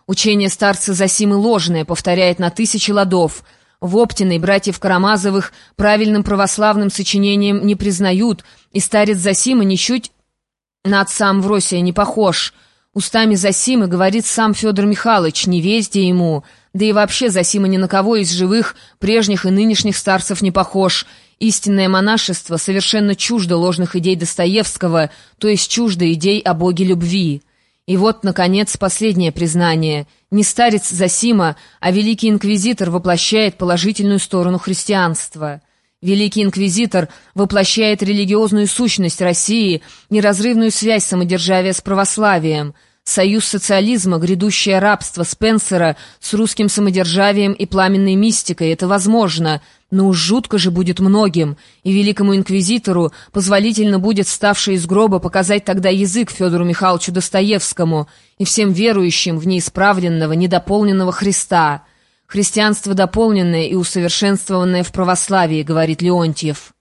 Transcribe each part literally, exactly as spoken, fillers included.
Учение старца Зосимы ложное, повторяет на тысячи ладов. В Оптиной братьев Карамазовых правильным православным сочинением не признают, и старец Зосима ничуть на отца Амвросия не похож. Устами Зосимы говорит сам Федор Михайлович, невездие ему, да и вообще Зосима ни на кого из живых, прежних и нынешних старцев не похож. Истинное монашество совершенно чуждо ложных идей Достоевского, то есть чуждо идей о Боге любви. И вот, наконец, последнее признание. Не старец Зосима, а великий инквизитор воплощает положительную сторону христианства. Великий инквизитор воплощает религиозную сущность России, неразрывную связь самодержавия с православием, союз социализма, грядущее рабство Спенсера с русским самодержавием и пламенной мистикой. Это возможно, но уж жутко же будет многим, и великому инквизитору позволительно будет, вставший из гроба, показать тогда язык Федору Михайловичу Достоевскому и всем верующим в неисправленного, недополненного Христа. Христианство дополненное и усовершенствованное в православии, говорит Леонтьев.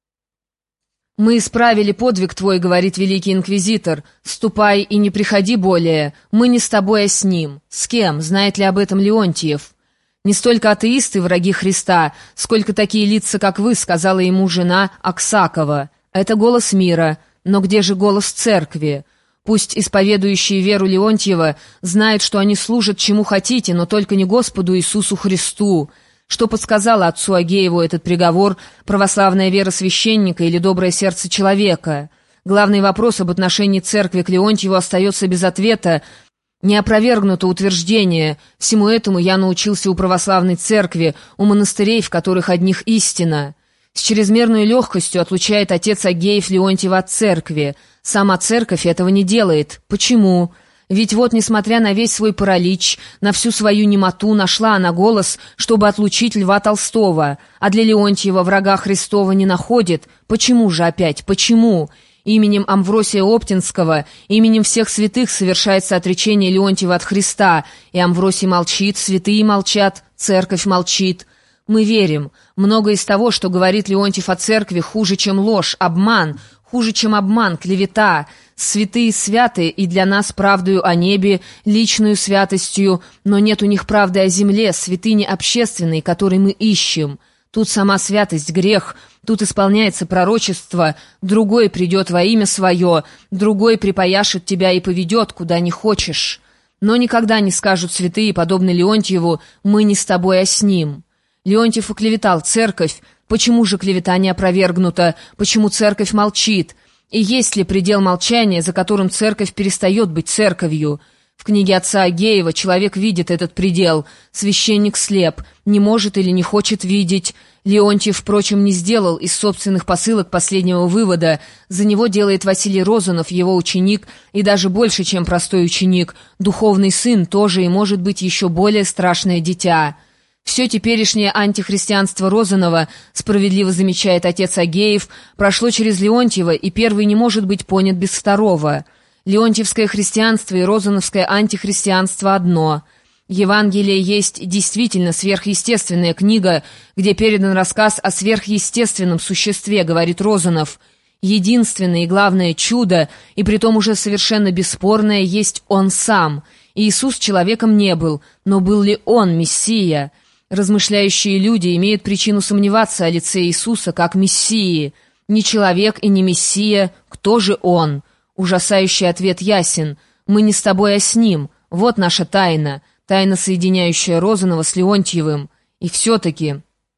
«Мы исправили подвиг твой, — говорит великий инквизитор, — ступай и не приходи более, мы не с тобой, а с ним». С кем? Знает ли об этом Леонтьев? «Не столько атеисты враги Христа, сколько такие лица, как вы, — сказала ему жена Аксакова. Это голос мира, но где же голос церкви? Пусть исповедующие веру Леонтьева знают, что они служат чему хотите, но только не Господу Иисусу Христу». Что подсказало отцу Агееву этот приговор: православная вера священника или доброе сердце человека? Главный вопрос об отношении церкви к Леонтьеву остается без ответа. Не опровергнуто утверждение: всему этому я научился у православной церкви, у монастырей, в которых одних истина. С чрезмерной легкостью отлучает отец Агеев Леонтьева от церкви. Сама церковь этого не делает. Почему? Ведь вот, несмотря на весь свой паралич, на всю свою немоту, нашла она голос, чтобы отлучить Льва Толстого, а для Леонтьева врага Христова не находит. Почему же опять? Почему? Именем Амвросия Оптинского, именем всех святых совершается отречение Леонтьева от Христа, и Амвросий молчит, святые молчат, церковь молчит. Мы верим. Многое из того, что говорит Леонтьев о церкви, хуже, чем ложь, обман, хуже, чем обман, клевета. Святые святы и для нас правдою о небе, личную святостью, но нет у них правды о земле, святыни общественной, которой мы ищем. Тут сама святость — грех, тут исполняется пророчество, другой придет во имя свое, другой припояшет тебя и поведет, куда не хочешь. Но никогда не скажут святые, подобно Леонтьеву: мы не с тобой, а с ним. Леонтьев оклеветал церковь. Почему же клевета не опровергнута? Почему церковь молчит? И есть ли предел молчания, за которым церковь перестает быть церковью? В книге отца Агеева человек видит этот предел. Священник слеп, не может или не хочет видеть. Леонтьев, впрочем, не сделал из собственных посылок последнего вывода. За него делает Василий Розанов, его ученик, и даже больше, чем простой ученик. Духовный сын тоже и, может быть, еще более страшное дитя. Все теперешнее антихристианство Розанова, справедливо замечает отец Агеев, прошло через Леонтьева, и первый не может быть понят без второго. Леонтьевское христианство и розановское антихристианство одно. Евангелие есть действительно сверхъестественная книга, где передан рассказ о сверхъестественном существе, говорит Розанов. Единственное и главное чудо, и притом уже совершенно бесспорное, есть Он сам. Иисус человеком не был, но был ли Он Мессия? Размышляющие люди имеют причину сомневаться о лице Иисуса как Мессии. Не человек и не Мессия, кто же Он? Ужасающий ответ ясен: мы не с тобой, а с Ним. Вот наша тайна, тайна, соединяющая Розанова с Леонтьевым. И все-таки...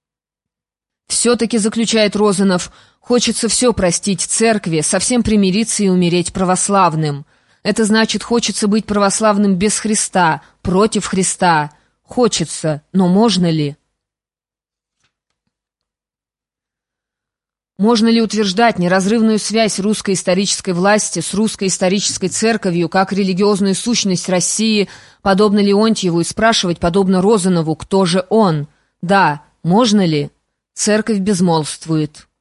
Все-таки, заключает Розанов, хочется все простить церкви, совсем примириться и умереть православным. Это значит, хочется быть православным без Христа, против Христа. Хочется, но можно ли? Можно ли утверждать неразрывную связь русской исторической власти с русской исторической церковью как религиозную сущность России, подобно Леонтьеву, и спрашивать, подобно Розанову, кто же он? Да, можно ли? Церковь безмолвствует.